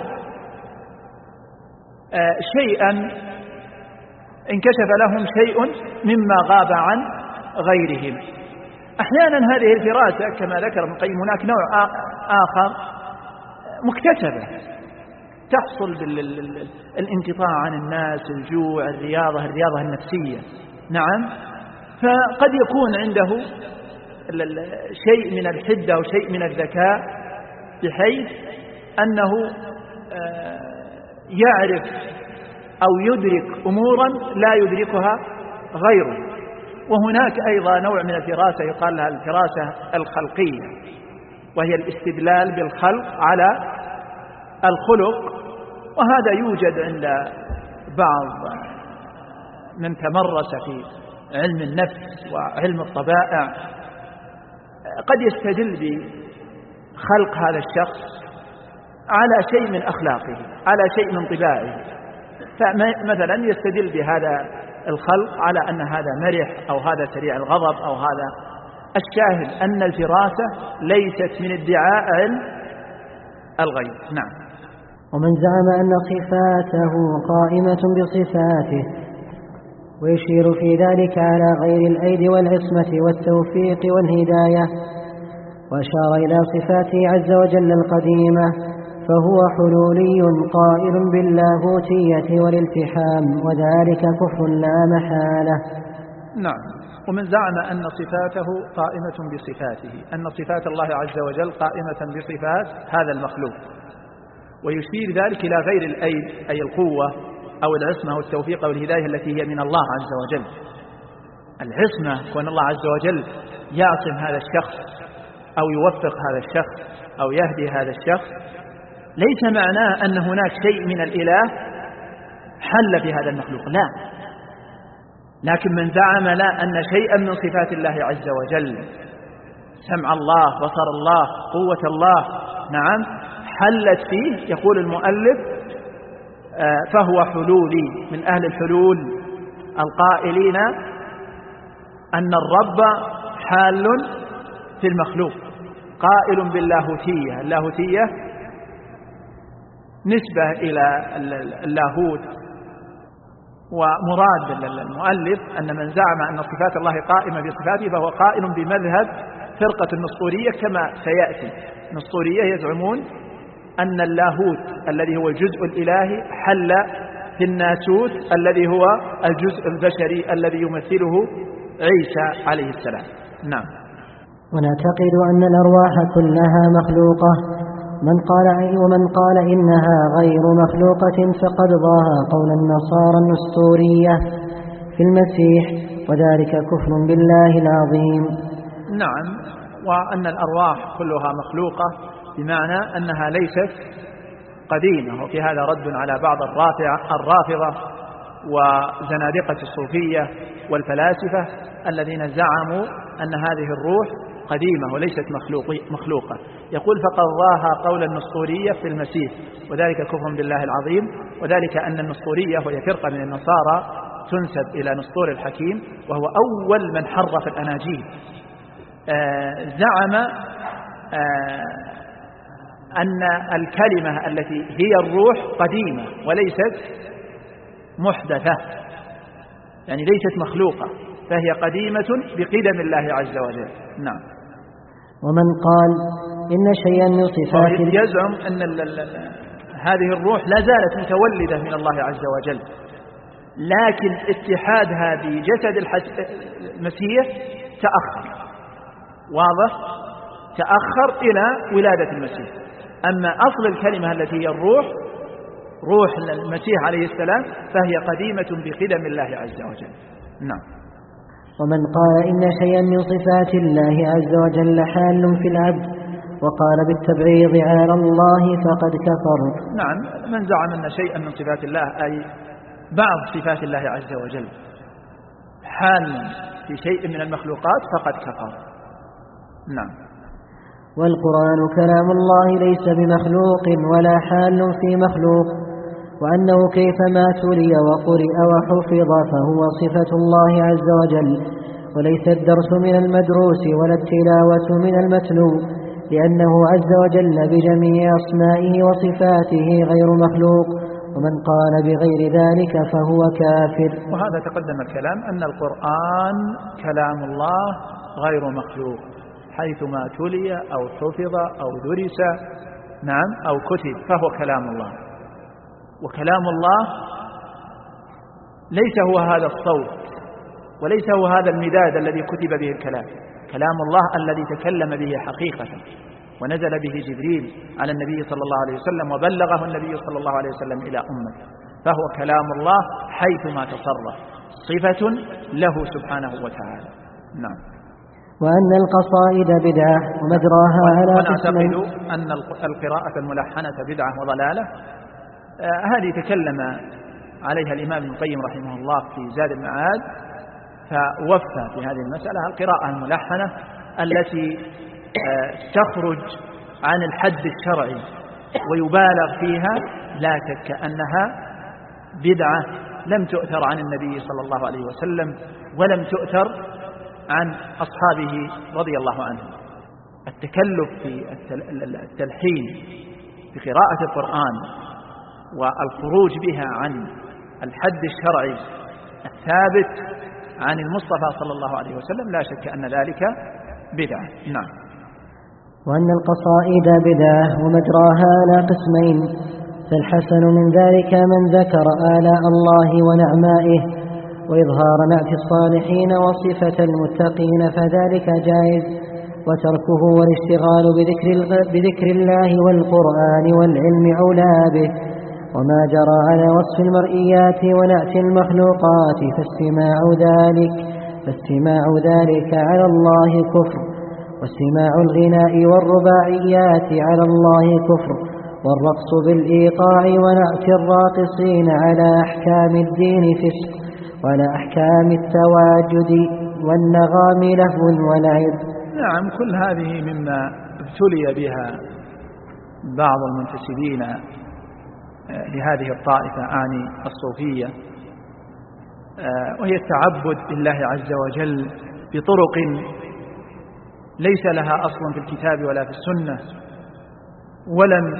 شيء مما غاب عن غيرهم. أحيانا هذه الفراسة كما ذكر ابن القيم هناك نوع آخر مكتسبة تحصل بالانقطاع عن الناس، الجوع، الرياضة النفسية. نعم، فقد يكون عنده شيء من الحدة وشيء من الذكاء بحيث أنه يعرف أو يدرك أمورا لا يدركها غيره. وهناك أيضا نوع من الفراسة يقال لها الفراسة الخلقية، وهي الاستدلال بالخلق على الخلق، وهذا يوجد عند بعض من تمرس في علم النفس وعلم الطبائع، قد يستدل بخلق هذا الشخص على شيء من أخلاقه، على شيء من طباعه، فمثلا يستدل بهذا الخلق على أن هذا مرح أو هذا سريع الغضب أو هذا. الشاهد أن الفراسة ليست من ادعاء علم الغيب. نعم. ومن زعم أن صفاته قائمة بصفاته، ويشير في ذلك على غير الأيد والعصمة والتوفيق والهداية، وأشار إلى صفاته عز وجل القديمة، فهو حلولي قائل باللاهوتية والالتحام، وذلك كفر لا محالة. نعم. ومن زعم أن صفاته قائمة بصفاته، أن صفات الله عز وجل قائمة بصفات هذا المخلوق، ويشير ذلك إلى غير الأيد أي القوة أو العصمة والتوفيق والهداية التي هي من الله عز وجل. العصمة كون الله عز وجل يعصم هذا الشخص أو يوفق هذا الشخص أو يهدي هذا الشخص، ليس معناه أن هناك شيء من الإله حل في هذا المخلوق، لا. لكن من زعم لا أن شيئا من صفات الله عز وجل، سمع الله، بصر الله، قوة الله، نعم، حلت فيه، يقول المؤلف فهو حلولي، من أهل الحلول القائلين أن الرب حال في المخلوق، قائل باللاهوتية. اللاهوتية نسبة إلى اللاهوت، ومراد المؤلف أن من زعم أن صفات الله قائمة بصفاته فهو قائل بمذهب فرقة النسطورية كما سيأتي. النسطورية يزعمون أن اللاهوت الذي هو الجزء الإلهي حل في الناسوت الذي هو الجزء البشري الذي يمثله عيسى عليه السلام. نعم. ونعتقد أن الأرواح كلها مخلوقة. ومن قال إنها غير مخلوقة فقد ضاها قول النصارى النسطورية في المسيح، وذلك كفر بالله العظيم. نعم. وأن الأرواح كلها مخلوقة بمعنى أنها ليست قديمة، وفي هذا رد على بعض الرافضة وزنادقة الصوفية والفلاسفة الذين زعموا أن هذه الروح قديمة وليست مخلوقة. يقول فقد ضاها قول النسطورية في المسيح، وذلك كفر بالله العظيم، وذلك أن النسطورية وهي فرقة من النصارى تنسب إلى نسطور الحكيم، وهو أول من حرف الأناجيل. زعم أن الكلمة التي هي الروح قديمة وليست محدثة، يعني ليست مخلوقة، فهي قديمة بقدم الله عز وجل. نعم. ومن قال إن شيئا من صفات يزعم أن هذه الروح لا زالت متولدة من الله عز وجل، لكن اتحادها بجسد المسيح تأخر، واضح، تأخر إلى ولادة المسيح. أما أصل الكلمة التي هي الروح روح المسيح عليه السلام فهي قديمة بقدم الله عز وجل. نعم. ومن قال إن شيئا من صفات الله عز وجل حال في العبد وقال بالتبعيض على الله فقد كفر. نعم، من زعم أن شيئا من صفات الله أي بعض صفات الله عز وجل حال في شيء من المخلوقات فقد كفر. نعم. والقرآن كلام الله ليس بمخلوق ولا حال في مخلوق، وأنه كيفما تلي وقرئ وحفظ فهو صفة الله عز وجل، وليس الدرس من المدروس ولا التلاوة من المتلو، لأنه عز وجل بجميع أسمائه وصفاته غير مخلوق، ومن قال بغير ذلك فهو كافر. وهذا تقدم الكلام أن القرآن كلام الله غير مخلوق، حيثما تلي أو حفظ أو درس نعم أو كتب فهو كلام الله. وكلام الله ليس هو هذا الصوت وليس هو هذا المداد الذي كتب به الكلام، كلام الله الذي تكلم به حقيقة ونزل به جبريل على النبي صلى الله عليه وسلم وبلغه النبي صلى الله عليه وسلم إلى أمته، فهو كلام الله حيثما تصرف، صفة له سبحانه وتعالى. نعم. وأن القصائد بدعة ومجراها على قسمين. ونعتقد أن القراءة الملحنة بدعة وضلالة، هذه تكلم عليها الإمام ابن القيم رحمه الله في زاد المعاد، فوفى في هذه المسألة. القراءة الملحنة التي تخرج عن الحد الشرعي ويبالغ فيها لا شك أنها بدعة لم تؤثر عن النبي صلى الله عليه وسلم ولم تؤثر عن أصحابه رضي الله عنهم. التكلف في التلحين في قراءة القرآن والخروج بها عن الحد الشرعي الثابت عن المصطفى صلى الله عليه وسلم لا شك أن ذلك بدعة. نعم. وأن القصائد بدعة ومجراها على قسمين، فالحسن من ذلك من ذكر آلاء الله ونعمائه وإظهار نعت الصالحين وصفة المتقين فذلك جائز، وتركه والاشتغال بذكر الله والقرآن والعلم أولى به. وما جرى على وصف المرئيات ونعت المخلوقات فاستماع ذلك على الله كفر، واستماع الغناء والرباعيات على الله كفر، والرقص بالإيقاع ونعت الراقصين على أحكام الدين فسق، وعلى أحكام التواجد والنغام لهو ولعب. نعم، كل هذه مما ابتلي بها بعض المنتسبين لهذه الطائفة أعني الصوفية، وهي التعبد بالله عز وجل بطرق ليس لها أصل في الكتاب ولا في السنة، ولم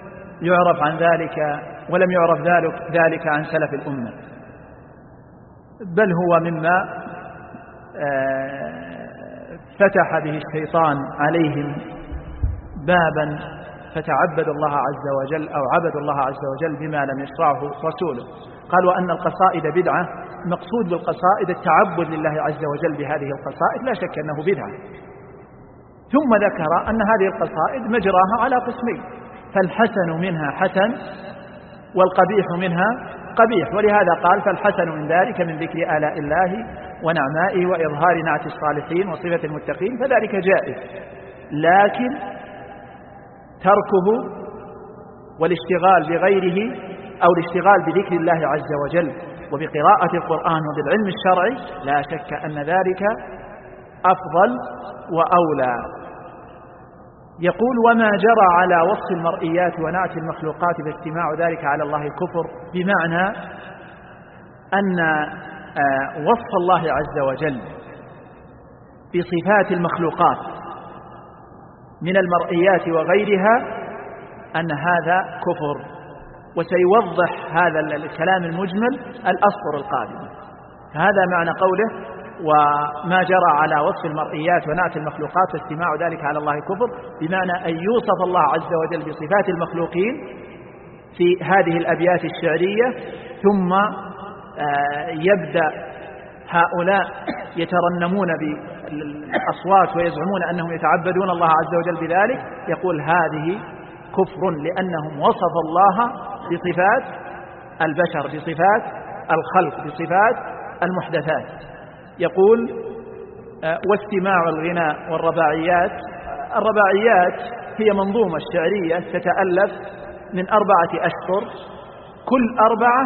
يعرف ذلك عن سلف الأمة، بل هو مما فتح به الشيطان عليهم بابا فتعبد الله عز وجل أو عبد الله عز وجل بما لم يشرعه رسوله. قال وأن القصائد بدعة، مقصود بالقصائد التعبد لله عز وجل بهذه القصائد، لا شك أنه بدعة. ثم ذكر أن هذه القصائد مجراها على قسمين، فالحسن منها حسن والقبيح منها قبيح، ولهذا قال فالحسن من ذلك من ذكر آلاء الله ونعمائه وإظهار نعت الصالحين وصفة المتقين فذلك جائز، لكن تركه والاشتغال بغيره أو الاشتغال بذكر الله عز وجل وبقراءة القرآن وبالعلم الشرعي لا شك أن ذلك أفضل وأولى. يقول وما جرى على وصف المرئيات ونعت المخلوقات فاستماع ذلك على الله كفر، بمعنى أن وصف الله عز وجل بصفات المخلوقات من المرئيات وغيرها أن هذا كفر، وسيوضح هذا الكلام المجمل الأسطر القادم. فهذا معنى قوله وما جرى على وصف المرئيات ونعت المخلوقات فاستماع ذلك على الله كفر، بمعنى أن يوصف الله عز وجل بصفات المخلوقين في هذه الأبيات الشعرية، ثم يبدأ هؤلاء يترنمون بالأصوات ويزعمون أنهم يتعبدون الله عز وجل بذلك، يقول هذه كفر لأنهم وصف الله بصفات البشر، بصفات الخلق، بصفات المحدثات. يقول واستماع الغناء والرباعيات. الرباعيات هي منظومة شعرية تتألف من 4 أشطر، كل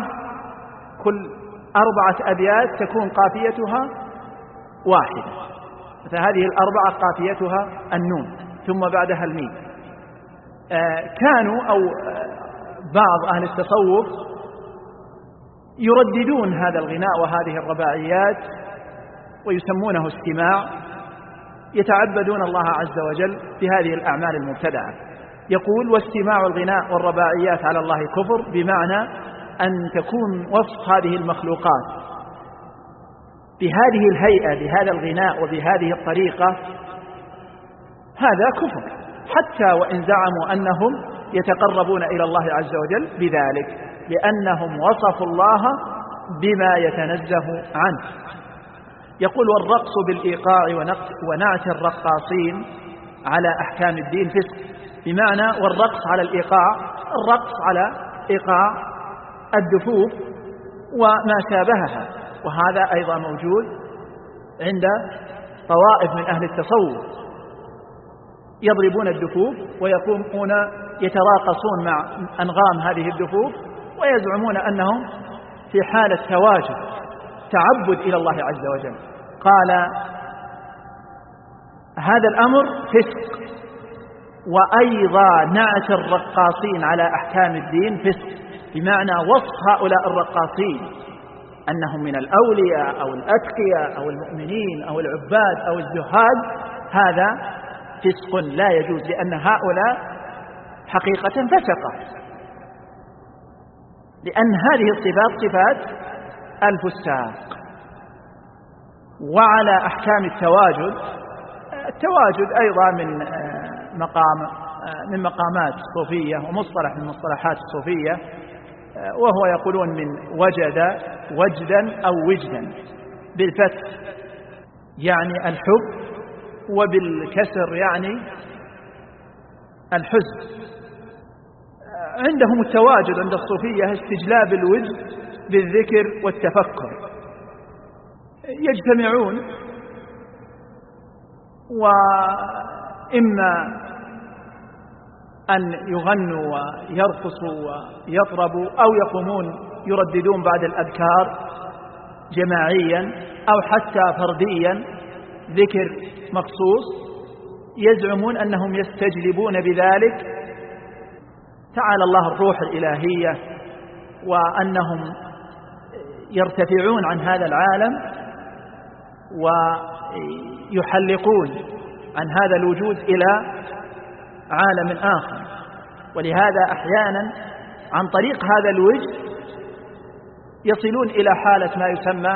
4 أبيات تكون قافيتها واحدة، فهذه 4 قافيتها النون ثم بعدها الميم. كانوا أو بعض أهل التصوف يرددون هذا الغناء وهذه الرباعيات ويسمونه استماع، يتعبدون الله عز وجل بهذه الأعمال المبتدعة. يقول واستماع الغناء والرباعيات على الله كفر، بمعنى أن تكون وصف هذه المخلوقات بهذه الهيئة بهذا الغناء وبهذه الطريقة هذا كفر، حتى وإن زعموا أنهم يتقربون إلى الله عز وجل بذلك، لأنهم وصفوا الله بما يتنزه عنه. يقول والرقص بالإيقاع ونعت الرقاصين على أحكام الدين فسق، بمعنى والرقص على الإيقاع، الرقص على إيقاع الدفوف وما شابهها، وهذا أيضا موجود عند طوائف من أهل التصوف، يضربون الدفوف ويقومون يتراقصون مع أنغام هذه الدفوف ويزعمون أنهم في حالة تواجد تعبد إلى الله عز وجل. قال هذا الأمر فسق، وأيضا نعت الرقاصين على أحكام الدين فسق، بمعنى وصف هؤلاء الرقاصين أنهم من الأولياء أو الأتقياء أو المؤمنين أو العباد أو الزهاد، هذا فسق لا يجوز، لأن هؤلاء حقيقة فسقة، لأن هذه الصفات صفات الفساق. وعلى أحكام التواجد، التواجد أيضا من مقامات الصوفية ومصطلح من مصطلحات الصوفية، وهو يقولون من وجد وجدا أو وجدا، بالفتح يعني الحب وبالكسر يعني الحزن. عندهم التواجد عند الصوفية استجلاب الوجد بالذكر والتفكر، يجتمعون وإما أن يغنوا ويرقصوا ويطربوا أو يقومون يرددون بعد الأذكار جماعيا أو حتى فرديا ذكر مخصوص، يزعمون أنهم يستجلبون بذلك تعالى الله الروح الإلهية، وأنهم يرتفعون عن هذا العالم ويحلقون عن هذا الوجود إلى عالم آخر. ولهذا أحيانا عن طريق هذا الوجد يصلون إلى حالة ما يسمى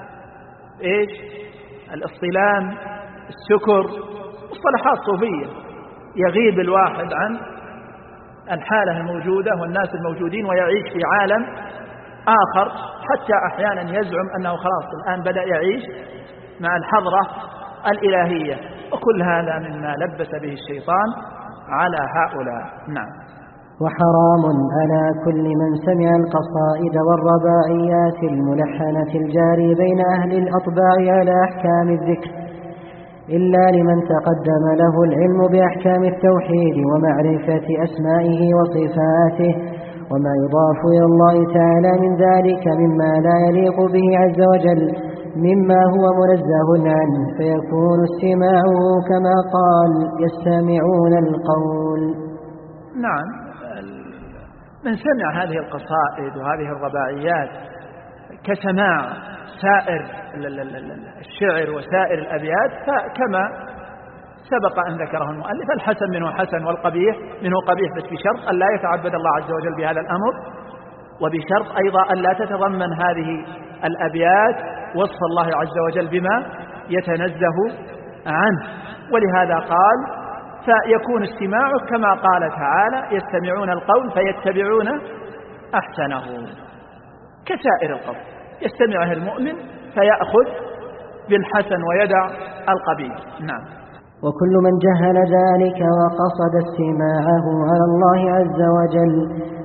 الاصطلام، السكر، مصطلحات صوفية، يغيب الواحد عن الحالة الموجودة والناس الموجودين ويعيش في عالم آخر، حتى أحيانا يزعم أنه خلاص الآن بدأ يعيش مع الحضرة الإلهية، وكل هذا مما لبس به الشيطان على هؤلاء. نعم. وحرام على كل من سمع القصائد والرباعيات الملحنة الجاري بين أهل الأطباع على أحكام الذكر، إلا لمن تقدم له العلم بأحكام التوحيد ومعرفة أسمائه وصفاته وما يضاف إلى الله تعالى من ذلك مما لا يليق به عز وجل مما هو منزه عنه، فيكون استماعه كما قال يستمعون القول. نعم، من سمع هذه القصائد وهذه الرباعيات كسماع سائر الشعر وسائر الأبيات، فكما سبق أن ذكره المؤلف الحسن منه حسن والقبيح منه قبيح، بس بشرط أن لا يتعبد الله عز وجل بهذا الأمر، وبشرط أيضا أن لا تتضمن هذه الأبيات وصف الله عز وجل بما يتنزه عنه. ولهذا قال فيكون استماعه كما قال تعالى يستمعون القول فيتبعون أحسنه، كسائر القول يستمعه المؤمن فيأخذ بالحسن ويدع القبيح. نعم. وكل من جهل ذلك وقصد استماعه على الله عز وجل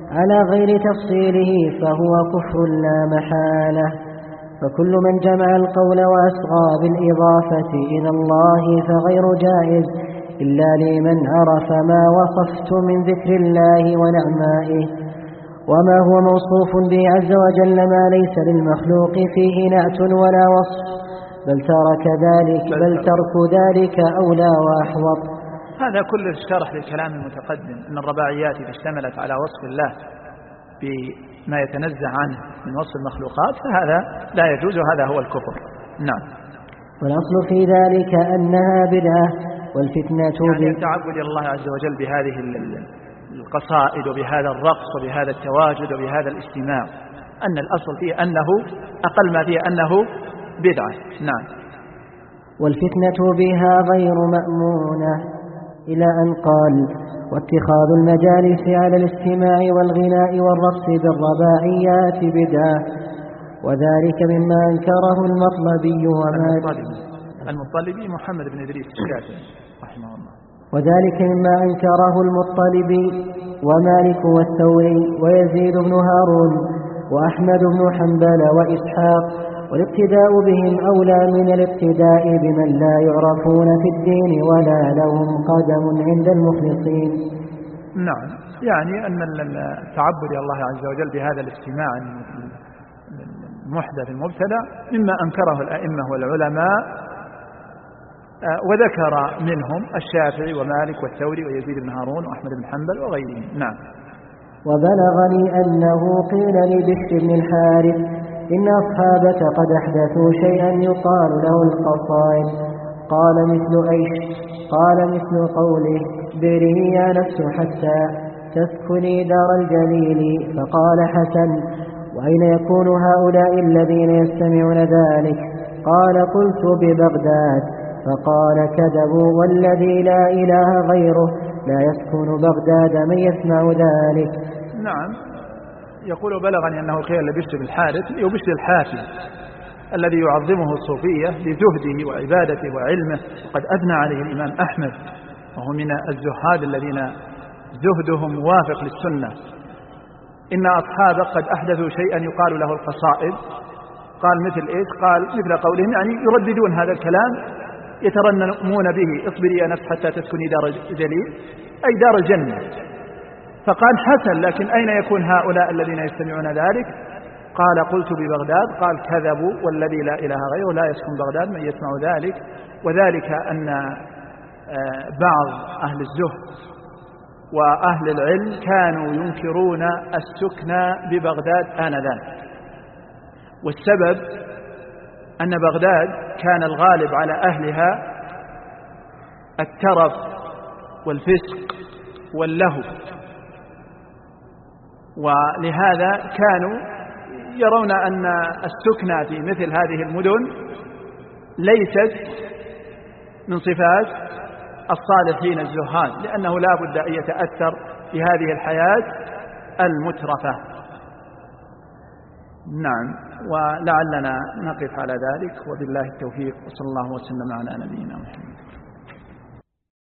على غير تفصيله فهو كفر لا محالة. فكل من جمع القول وأسغى بالإضافة إلى الله فغير جائز إلا لمن عرف ما وصفت من ذكر الله ونعمائه، وما هو موصوف به عز وجل ما ليس للمخلوق فيه نعت ولا وصف، بل ترك ذلك أولى وأحوط. هذا كل الشرح للكلام المتقدم أن الرباعيات إذا اشتملت على وصف الله بما يتنزه عنه من وصف المخلوقات فهذا لا يجوز، وهذا هو الكفر. نعم. والأصل في ذلك أنها بدعة، والفتنة يعني التعبد إلى الله عز وجل بهذه القصائد وبهذا الرقص وبهذا التواجد وبهذا الاستماع، أن الأصل فيه أنه أقل ما فيه أنه بدعة. نعم. والفتنة بها غير مأمونة، إلى أن قال: واتخاذ المجالس على الاستماع والغناء والرقص بالرباعيات بدعة، وذلك مما أنكره المطلبي المطلبي محمد بن إدريس الشافعي رحمه الله. وذلك مما أنكره المطلبي ومالك والثوري ويزيد بن هارون وأحمد بن حنبل وإسحاق، والاقتداء بهم أولى من الاقتداء بمن لا يعرفون في الدين ولا لهم قدم عند المخلصين. نعم، يعني أن التعبد الله عز وجل بهذا الاستماع المحدث المبتدع مما أنكره الأئمة والعلماء، وذكر منهم الشافعي ومالك والثوري ويزيد بن هارون وأحمد بن حنبل وغيرهم. نعم. وبلغني أنه قيل لبشر بن الحارث: إن أصحابك قد أحدثوا شيئا يقال له القصائد. قال: مثل أيش؟ قال: مثل قوله: بري يا نفس حتى تسكني دار الجليل. فقال حسن: وأين يكون هؤلاء الذين يستمعون ذلك؟ قال: قلت: ببغداد. فقال: كذبوا، والذي لا إله غيره لا يسكن بغداد من يسمع ذلك. نعم. يقول: بلغني أنه قيل لبشر بن الحارث، بشر الحافي الذي يعظمه الصوفية لزهده وعبادته وعلمه، وقد أثنى عليه الإمام أحمد، وهو من الزهاد الذين زهدهم موافق للسنة. إن أصحابه قد أحدثوا شيئا يقال له القصائد. قال: مثل إيش؟ قال: مثل قولهم، يعني يرددون هذا الكلام يترنمون به: اصبري يا نفس حتى تسكني دار الجليل، أي دار الجنة. فقال حسن: لكن أين يكون هؤلاء الذين يستمعون ذلك؟ قال: قلت: ببغداد. قال: كذبوا، والذي لا إله غيره لا يسكن بغداد من يسمع ذلك. وذلك أن بعض أهل الزهد وأهل العلم كانوا ينكرون السكن ببغداد آنذاك، والسبب أن بغداد كان الغالب على أهلها الترف والفسق واللهو، ولهذا كانوا يرون أن السكنى في مثل هذه المدن ليست من صفات الصالحين الزهاد، لأنه لا بد أن يتأثر بهذه الحياة المترفة. نعم. ولعلنا نقف على ذلك، وبالله التوفيق، وصلى الله وسلم على نبينا محمد.